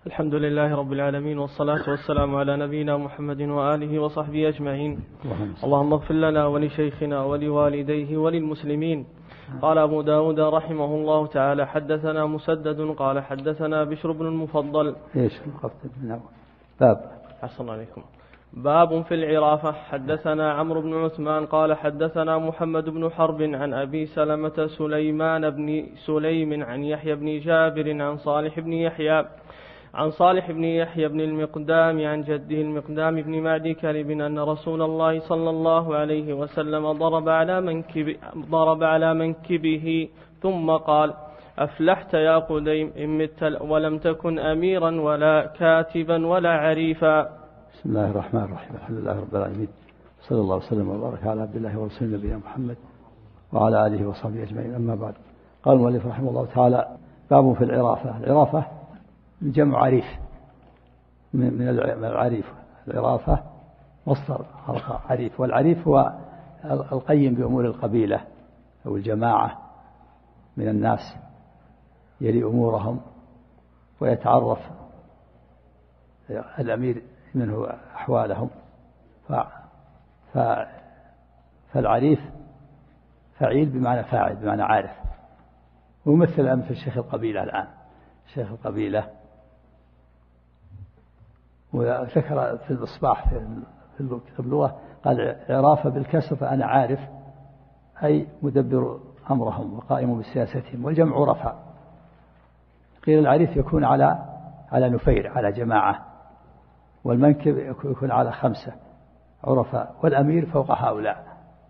الحمد لله رب العالمين، والصلاة والسلام على نبينا محمد وآله وصحبه أجمعين. اللهم اغفر لنا ولشيخنا ولوالديه وللمسلمين. قال أبو داود رحمه الله تعالى: حدثنا مسدد قال حدثنا بشر بن المفضل. ايش القصد من أول باب؟ أحسن عليكم. باب في العرافة. حدثنا عمرو بن عثمان قال حدثنا محمد بن حرب عن أبي سلمة سليمان بن سليم عن يحيى بن جابر عن صالح بن يحيى بن المقدام عن جده المقدام بن معدي كلب أن رسول الله صلى الله عليه وسلم ضرب على منكبه ثم قال: أفلحت يا قديم إن مت ولم تكن أميرا ولا كاتبا ولا عريفا. بسم الله الرحمن الرحيم. الحمد لله رب العالمين، صلى الله وسلم وبارك على عبد الله ورسوله نبينا محمد وعلى آله وصحبه أجمعين. أما بعد، قال المؤلف رحمه الله تعالى: باب في العرافة. العرافة جمع عريف، من العريف. العرافة مصدر عريف، والعريف هو القيم بأمور القبيلة أو الجماعة من الناس، يلي أمورهم ويتعرف الأمير منه أحوالهم. فالعريف فعيل بمعنى فاعل بمعنى عارف، ومثل مثل شيخ القبيلة الآن، شيخ القبيلة. وذكر في الإصباح في اللغة قال: عرافة بالكسر فأنا عارف، أي مدبر أمرهم وقائم بسياستهم، والجمع عرفاء. قيل العريف يكون على نفير، على جماعة، والمنكب يكون على 5 عرفاء، والأمير فوق هؤلاء.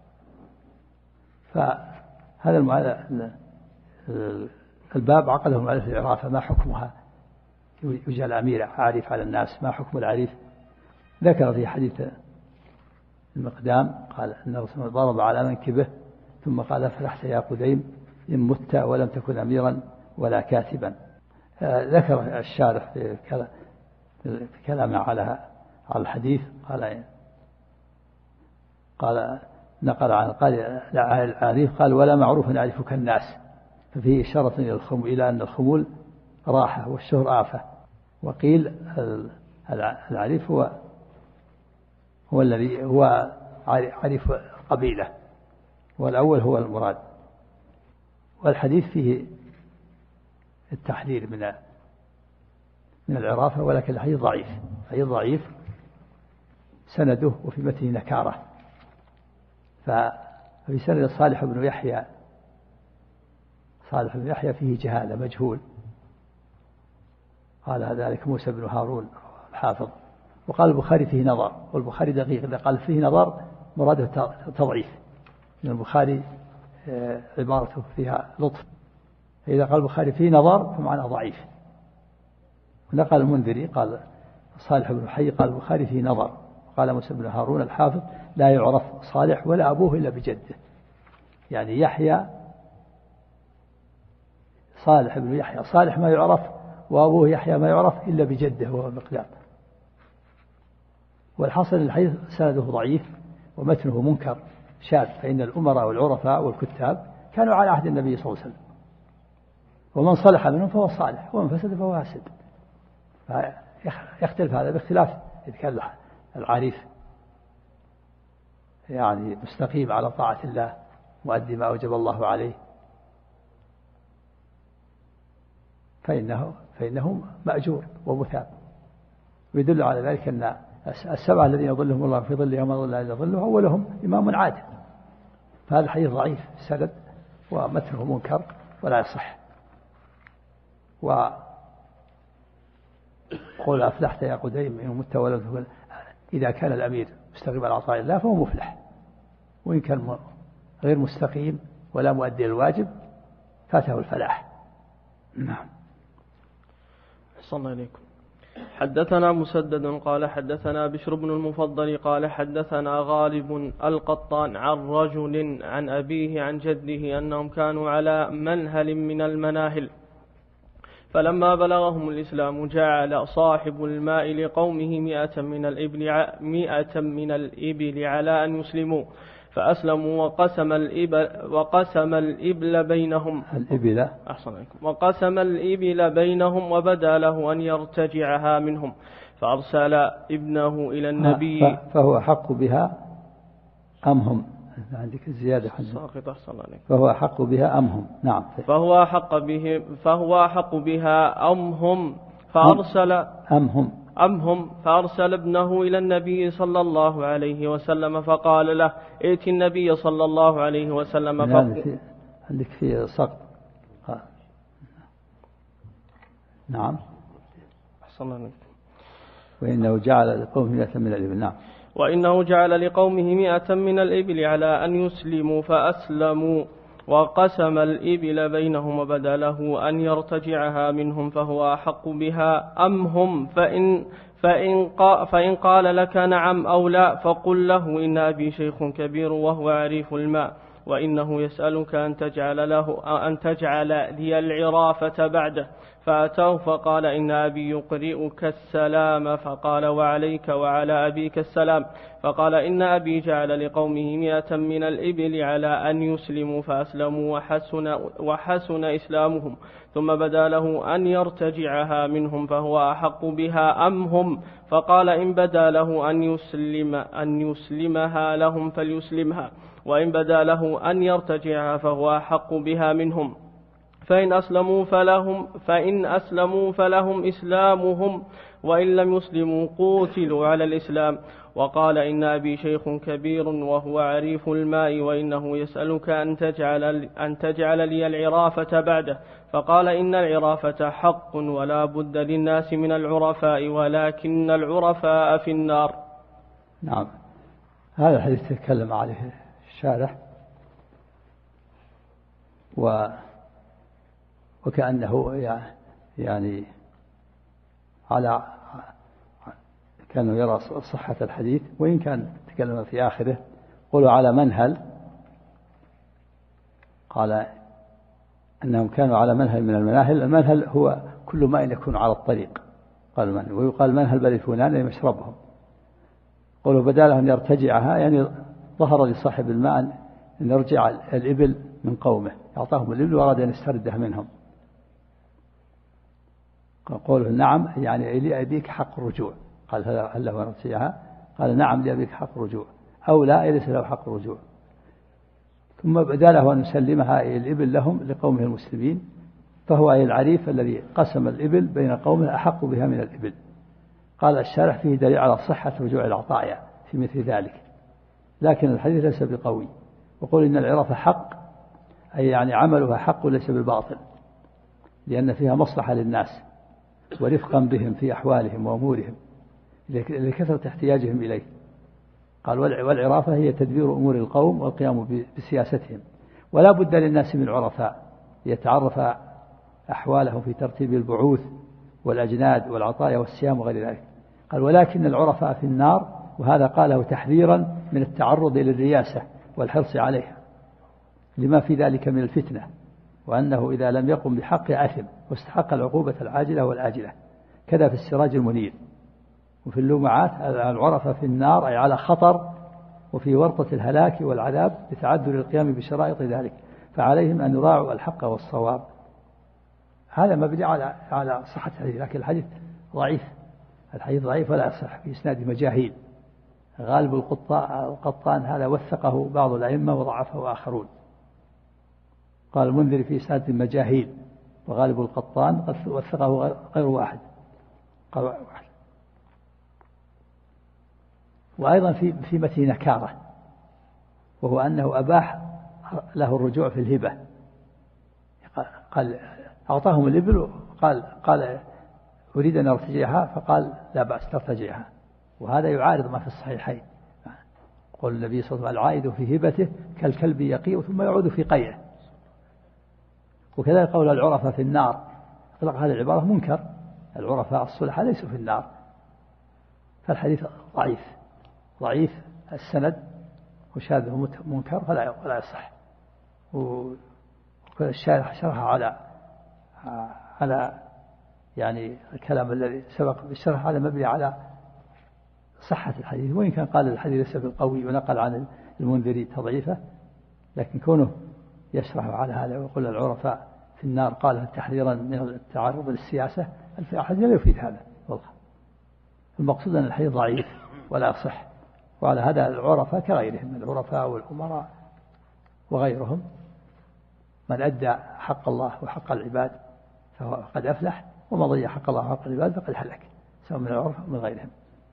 فهذا الباب عقده المؤلف العرافة، ما حكمها؟ يوجد الأمير عارف على الناس، ما حكم العريف؟ ذكر في حديث المقدام قال أن الرسول ضرب على منكبه ثم قال: أفلحت يا قديم إن مت ولم تكن أميرا ولا كاتبا. ذكر الشارح في كلامه على الحديث قال نقل عن العريف قال: ولا معروف يعرفك الناس، ففيه إشارة إلى أن الخمول راحة والشهر آفة. وقيل العريف هو الذي هو عريف قبيلة، والأول هو المراد. والحديث فيه التحذير من العرافة، ولكن الحديث ضعيف سنده، وفي متنه نكارة. ففي سند صالح بن يحيى فيه جهالة، مجهول. قال ذلك موسى بن هارون الحافظ. وقال البخاري فيه نظر، والبخاري دقيق، إذا قال فيه نظر مراده تضعيف، لأن البخاري عبارته فيها لطف، فإذا قال البخاري فيه نظر فمعنى ضعيف. ونقل المنذري قال صالح بن حي قال البخاري فيه نظر. قال موسى بن هارون الحافظ: لا يعرف صالح ولا أبوه إلا بجده. يعني يحيى صالح بن يحيى صالح ما يعرف، وأبوه يحيى ما يعرف إلا بجده وهو المقدام. والحصل الحديث سنده ضعيف ومتنه منكر شاذ، فإن الأمراء والعرفاء والكتاب كانوا على عهد النبي صلى الله عليه وسلم، ومن صلح منهم فهو صالح، ومن فسد فهو فاسد. يختلف هذا باختلاف إذا كان العريف يعني مستقيم على طاعة الله، مؤدي ما أوجب الله عليه، فإنه مأجور ومثاب. ويدل على ذلك أن 7 الذين يظلهم الله في ظله يوم لا ظل إلا ظله أولهم إمام عادل. فهذا الحديث ضعيف السند ومتنه منكر ولا يصح. وقول أفلحت يا قديم إن مت ولم تكن، إذا كان الأمير مستقيم على عطاء الله فهو مفلح، وإن كان غير مستقيم ولا مؤدي الواجب فاته الفلاح. نعم. صلى عليكم. حدثنا مسدد قال حدثنا بشر بن المفضل قال حدثنا غالب القطان عن رجل عن أبيه عن جده أنهم كانوا على منهل من المناهل، فلما بلغهم الإسلام جعل صاحب الماء لقومه 100 من الإبل على أن يسلموا، فأسلموا وقسم الإبل بينهم. الإبل أحسن عليكم. وقسم الإبل بينهم وبدا له أن يرتجعها منهم فأرسل ابنه إلى النبي. فهو أحق بها أم هم؟ عندك الزيادة ساقط. أحسن عليكم. فهو أحق بها أم هم؟ نعم. فهو أحق بها أم هم فأرسل أم هم فأرسل ابنه إلى النبي صلى الله عليه وسلم فقال له ائت النبي صلى الله عليه وسلم عندك في سقط. نعم. أحسن عليكم. وإنه جعل لقومه 100 من الإبل. نعم. وإنه جعل لقومه 100 من الإبل على أن يسلموا فأسلموا وقسم الإبل بينهم وبدا له أن يرتجعها منهم فهو أحق بها أم هم فإن قال لك نعم أو لا فقل له إن أبي شيخ كبير وهو عريف الماء وإنه يسألك أن تجعل لي العرافة بعده. فأتاه فقال إن أبي يقرئك السلام فقال وعليك وعلى أبيك السلام. فقال إن أبي جعل لقومه 100 من الإبل على أن يسلموا فأسلموا وحسن إسلامهم ثم بدا له أن يرتجعها منهم فهو أحق بها أم هم. فقال إن بدا له أن يسلمها لهم فليسلمها وإن بدا له أن يرتجعها فهو أحق بها منهم. فإن أسلموا فلهم إسلامهم وإن لم يسلموا قوتلوا على الإسلام. وقال إن أبي شيخ كبير وهو عريف الماء وإنه يسألك أن تجعل لي العرافة بعده. فقال إن العرافة حق ولا بد للناس من العرفاء ولكن العرفاء في النار. نعم. هذا الحديث تكلم عليه الشارح وكأنه يعني كانوا يرى صحة الحديث وإن كان تكلم في آخره قولوا على منهل. قال أنهم كانوا على منهل من المناهل. المنهل هو كل ماء يكون على الطريق قال منهل. ويقال منهل بل فلان مشربهم. قولوا بداله أن يرتجعها يعني ظهر لصاحب الماء أن يرجع الإبل من قومه أعطاهم الإبل وأراد أن يسترده منهم. قوله نعم يعني لأبيك حق الرجوع. قال هل له أن يرجعها؟ قال نعم لأبيك حق الرجوع أو لا ليس له حق الرجوع. ثم بدا له أن يسلمها الإبل لهم لقومه المسلمين فهو العريف الذي قسم الإبل بين قومه أحق بها من الإبل. قال الشارح فيه دليل على صحة رجوع العطايا في مثل ذلك لكن الحديث ليس بقوي. وقول إن العرافة حق أي يعني عملها حق وليس بالباطل لأن فيها مصلحة للناس ورفقا بهم في أحوالهم وأمورهم لكثرة احتياجهم إليه. قال والعرافة هي تدبير أمور القوم والقيام بسياستهم ولا بد للناس من عرفاء يتعرف أحوالهم في ترتيب البعوث والأجناد والعطايا والسيام وغير ذلك. قال ولكن العرفاء في النار وهذا قاله تحذيرا من التعرض للرياسة والحرص عليها لما في ذلك من الفتنة وأنه إذا لم يقم بحق أثم واستحق العقوبة العاجلة والآجلة. كذا في السراج المنير وفي اللمعات العرفة في النار أي على خطر وفي ورطة الهلاك والعذاب لتعذر القيام بشرائط ذلك فعليهم أن يراعوا الحق والصواب. هذا مبني على صحة الحديث لكن الحديث ضعيف ولا يصح في إسناد مجاهيل. غالب القطان هذا وثقه بعض الأئمة وضعفه آخرون. قال المنذر في إسناد مجاهيل وغالب القطان وثقه غير واحد قال واحد. وأيضا في متن نكارة وهو أنه أباح له الرجوع في الهبة. قال أعطاهم الإبل وقال أريد أن أرتجعها فقال لا بأس ترتجعها وهذا يعارض ما في الصحيحين. قول النبي صلى الله عليه وسلم العائد في هبته كالكلب يقيء ثم يعود في قيئه. وكذلك قول العرفاء في النار اطلق هذه العبارة منكر. العرفاء الصلحاء ليسوا في النار. فالحديث ضعيف السند وشاذ منكر ولا يصح. والشارح شرح على يعني الكلام الذي سبق بالشرح هذا مبني على صحة الحديث وإن كان قال الحديث ليس بالقوي ونقل عن المنذري تضعيفه، لكن كونه يشرح على هذا ويقول العرفاء في النار قال تحذيرا من التعرض للسياسة، الحديث لا يفيد هذا والله. المقصود أن الحديث ضعيف ولا يصح، وعلى هذا العرفاء كغيرهم من العرفاء والأمراء وغيرهم، من أدى حق الله وحق العباد فهو قد أفلح، ومن ضيع حق الله وحق العباد فقد هلك، سواء من العرف أو من غيرهم.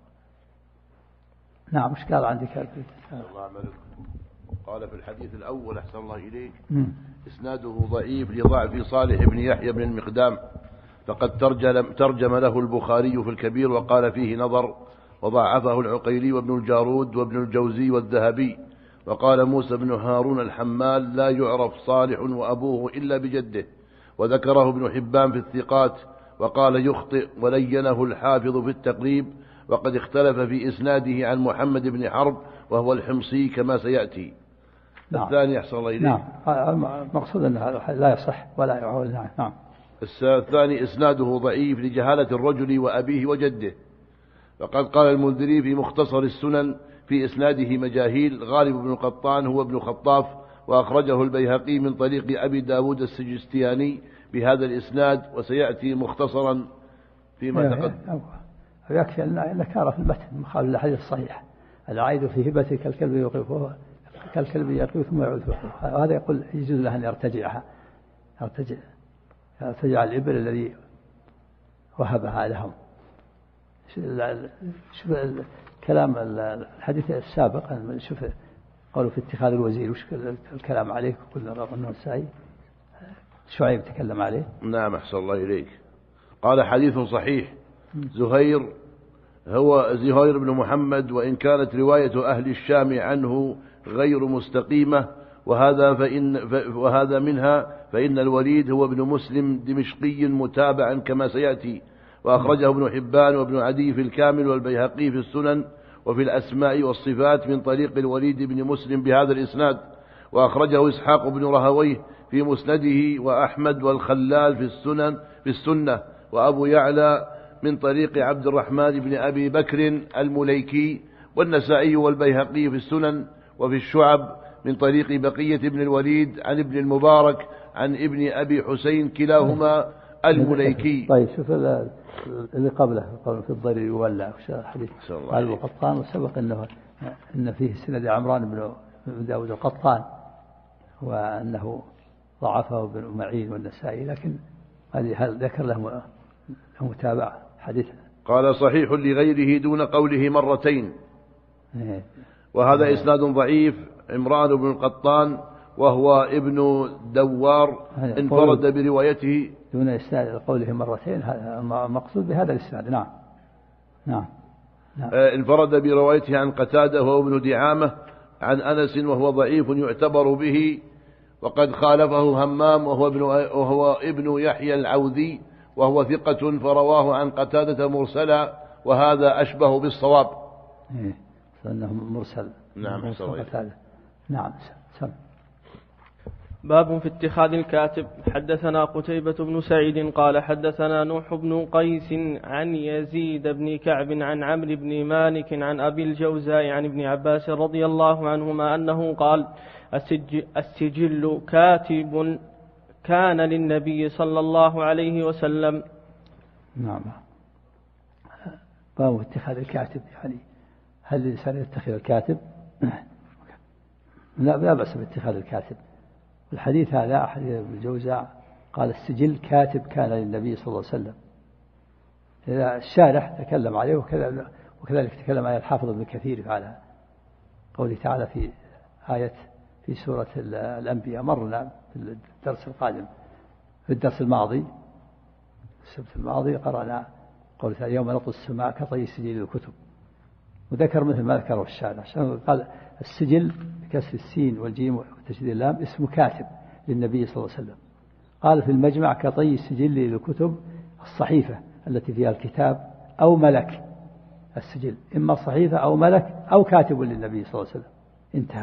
نعم. مش قال عندك الله عملك. قال في الحديث الأول أحسن الله إليك إسناده ضعيف لضعف صالح بن يحيى بن المقدام، فقد ترجم له البخاري في الكبير وقال فيه نظر، وضعفه العقيلي وابن الجارود وابن الجوزي والذهبي. وقال موسى بن هارون الحمال لا يعرف صالح وأبوه إلا بجده، وذكره ابن حبان في الثقات، وقال يخطئ، ولينه الحافظ في التقريب، وقد اختلف في إسناده عن محمد بن حرب وهو الحمصي كما سيأتي. نعم. الثاني أحسن الله إليك. نعم. المقصود أن هذا لا يصح ولا يعول. نعم. الثاني إسناده ضعيف لجهالة الرجل وأبيه وجده، وقد قال المنذري في مختصر السنن في إسناده مجاهيل، غالب بن قطان هو ابن خطاف، وأخرجه البيهقي من طريق أبي داود السجستياني بهذا الإسناد، وسيأتي مختصرا فيما تقدم. يكفي أن كان في المتن مخالف للحديث الصحيح، العائد في هبته كالكلب يوقفه كالكلب يقف ثم يعود، وهذا يقول يجوز له أن يرتجع الإبل الذي وهبها لهم. شوف كلام الحديث السابق، شوف قالوا في اتخاذ الوزير وش الكلام عليه، قلنا رغم النسائي شعيب تكلم عليه. نعم أحسن الله إليك. قال حديث صحيح. زهير هو زهير بن محمد، وإن كانت رواية أهل الشام عنه غير مستقيمة، وهذا منها، فإن الوليد هو ابن مسلم دمشقي متابعا كما سيأتي، وأخرجه ابن حبان وابن عدي في الكامل والبيهقي في السنن وفي الأسماء والصفات من طريق الوليد بن مسلم بهذا الإسناد، وأخرجه إسحاق بن رهويه في مسنده، وأحمد والخلال في السنة، وأبو يعلى من طريق عبد الرحمن بن أبي بكر المليكي، والنسائي والبيهقي في السنن وفي الشعب من طريق بقية بن الوليد عن ابن المبارك عن ابن أبي حسين كلاهما المليكي. طيب شوف اللي قبله في الضرير يولع حديث قال القطان، وسبق إن فيه سند عمران بن داود القطان، وأنه ضعفه ابن معين والنسائي، لكن هل ذكر له متابعة حديث؟ قال صحيح لغيره دون قوله مرتين. وهذا إسناد ضعيف. عمران بن القطان وهو ابن دوار انفرد بروايته دون إسناد قوله مرتين، هذا مقصود بهذا الإسناد. نعم. نعم. انفرد بروايته عن قتادة وهو ابن دعامة عن أنس، وهو ضعيف يعتبر به، وقد خالفه همام وهو ابن يحيى العوذي، وهو ثقة، فرواه عن قتادة مرسلا، وهذا أشبه بالصواب. فإنه مرسل. نعم. نعم. باب في اتخاذ الكاتب. حدثنا قتيبة بن سعيد قال حدثنا نوح بن قيس عن يزيد بن كعب عن عمرو بن مالك عن أبي الجوزاء عن ابن عباس رضي الله عنهما أنه قال السجل كاتب كان للنبي صلى الله عليه وسلم. نعم. باب اتخاذ الكاتب، يعني هل الإنسان يتخذ الكاتب؟ لا بأس باتخاذ الكاتب. الحديث هذا حديث ابن الجوزاء قال السجل كاتب كان للنبي صلى الله عليه وسلم. الشارح تكلم عليه، وكذلك تكلم عليه الحافظ ابن كثير على قوله تعالى في آية في سورة الأنبياء. مرنا في الدرس القادم، في الدرس الماضي السبت الماضي قرأنا قوله تعالى يوم نطوي السماء كطي السجل الكتب، وذكر مثل ما ذكره الشارع. قال السجل بكسر السين والجيم وتشديد اللام اسم كاتب للنبي صلى الله عليه وسلم. قال في المجمع كطي السجل للكتب الصحيفة التي فيها الكتاب أو ملك. السجل إما صحيفة أو ملك أو كاتب للنبي صلى الله عليه وسلم. انتهى.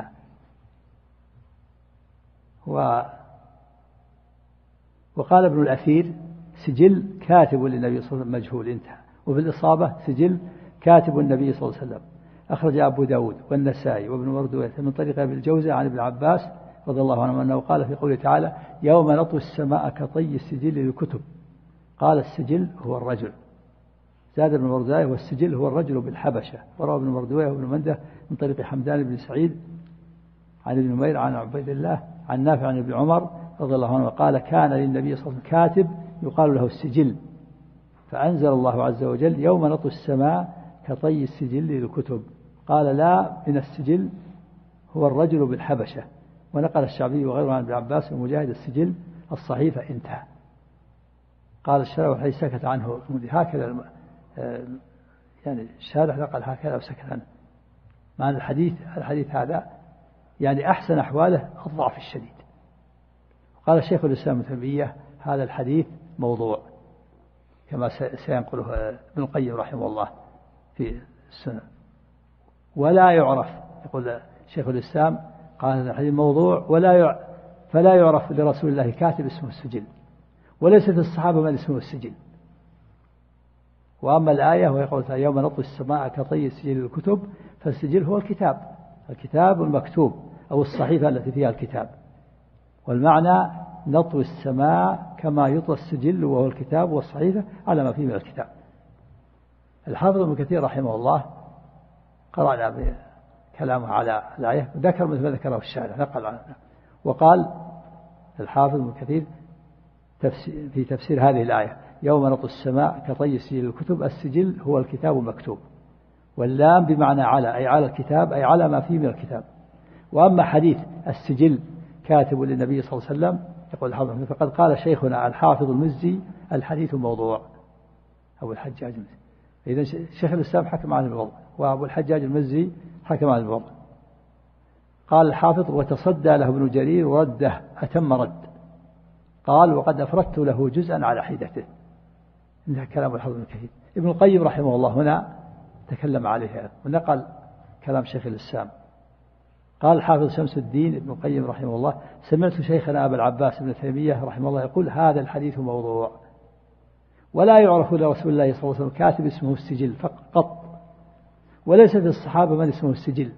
وقال ابن الأثير سجل كاتب للنبي صلى الله عليه وسلم مجهول، انتهى. وفي الإصابة سجل كاتب النبي صلى الله عليه وسلم. أخرج أبو داود والنسائي وابن مردوية من طريق ابن الجوزي عن ابن عباس رضي الله عنه أنه قال في قوله تعالى يوم نطوي السماء كطي السجل للكتب قال السجل هو الرجل. زاد ابن مردوية والسجل هو الرجل بالحبشة. وروى ابن مردوية وابن منده من طريق حمدان بن سعيد عن ابن نمير عن عبيد الله عن نافع عن ابن عمر رضي الله عنه قال كان للنبي صلى الله عليه وسلم كاتب يقال له السجل فأنزل الله عز وجل يوم نطوي السماء كطي السجل للكتب قال لا من السجل هو الرجل بالحبشة. ونقل الشعبي وغيره عن ابن عباس ومجاهد السجل الصحيفة انتهى. قال الشارع والحديث سكت عنه هكذا يعني الشارع نقل هكذا وسكت عنه. مع الحديث هذا يعني أحسن أحواله الضعف الشديد. قال الشيخ الإسلام ابن تيمية هذا الحديث موضوع كما سينقله ابن القيم رحمه الله في السنة ولا يعرف. يقول شيخ الإسلام قال هذا الحديث موضوع فلا يعرف لرسول الله كاتب اسمه السجل وليس في الصحابة من اسمه السجل. وأما الآية ويقول يوم نطوي السماء كطي السجل للكتب فالسجل هو الكتاب المكتوب أو الصحيفة التي فيها الكتاب. والمعنى نطوي السماء كما يطوى السجل وهو الكتاب والصحيفة على ما فيه من الكتاب. الحافظ ابن كثير رحمه الله قرأنا كلامه على الآية ذكر مثل ما ذكره الشارع نقل عنه. وقال الحافظ ابن كثير في تفسير هذه الآية يوم نطوي السماء كطي سجل الكتب السجل هو الكتاب المكتوب واللام بمعنى على أي على الكتاب أي على ما فيه من الكتاب. وأما حديث السجل كاتب للنبي صلى الله عليه وسلم يقول الحافظ فقد قال شيخنا الحافظ المزي الحديث موضوع أبو الحجاج المزي. إذن شيخ الإسلام حكم على الموضوع وأبو الحجاج المزي حكم على الموضوع. قال الحافظ وتصدى له ابن جرير ورده أتم رد. قال وقد أفردت له جزءا على حيدته. انتهى كلام الحافظ ابن كثير. ابن القيم رحمه الله هنا تكلم عليه ونقل كلام شيخ الإسلام. قال الحافظ شمس الدين ابن القيم رحمه الله سمعت شيخنا أبا العباس ابن تيمية رحمه الله يقول هذا الحديث موضوع ولا يعرف لرسول الله صلى الله عليه وسلم كاتب اسمه السجل فقط وليس في الصحابة من اسمه السجل.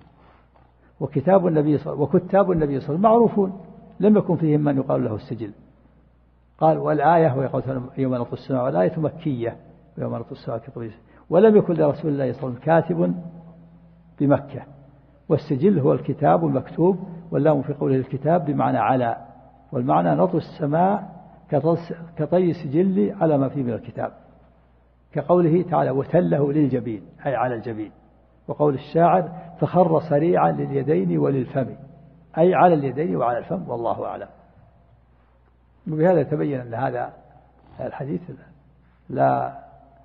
وكتاب النبي صلى الله عليه وسلم معروفون لم يكن فيهم من يقال له السجل. قال والآية ويقول يوم نطوي السماء والآية مكية ويوم نطوي السماء كطي ولم يكن لرسول الله صلى الله عليه وسلم كاتب بمكة. والسجل هو الكتاب المكتوب واللام في قوله الكتاب بمعنى على. والمعنى نطوي السماء كطي سجل على ما فيه من الكتاب كقوله تعالى وتله للجبين أي على الجبين. وقول الشاعر فخر سريعا لليدين وللفم أي على اليدين وعلى الفم والله أعلم. وبهذا يتبين أن هذا الحديث لا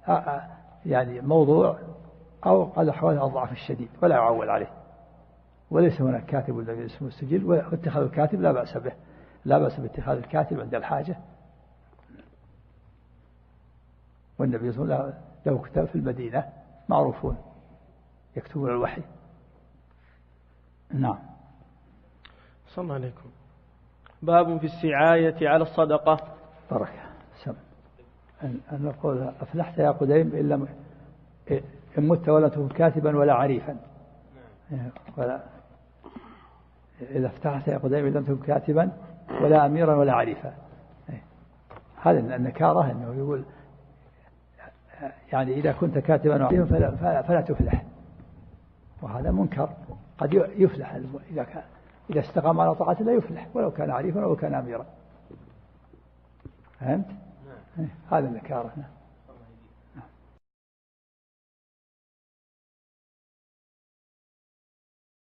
يعني موضوع أو على حواله الضعف الشديد ولا يعول عليه وليس هناك كاتب الذي اسمه السجل. واتخاذ الكاتب لا بأس به لا بأس باتخاذ الكاتب عند الحاجة. والنبي صلى الله عليه وسلم له كتاب في المدينة معروفون يكتبون الوحي. نعم. السلام عليكم. باب في السعاية على الصدقة. بركة سم أن نقول أفلحت يا قديم إن مت ولا تكن كاتبا ولا عريفا ولا إذا افتحت يا قديم لم تكن كاتبا ولا أميرا ولا عريفا. هذا النكارة أنه يقول يعني إذا كنت كاتبا وعريفا فلا تفلح. وهذا منكر. قد يفلح إذا استقام على طاعة لا يفلح ولو كان عريفا ولو كان أميرا. فهمت؟ هذا النكارة.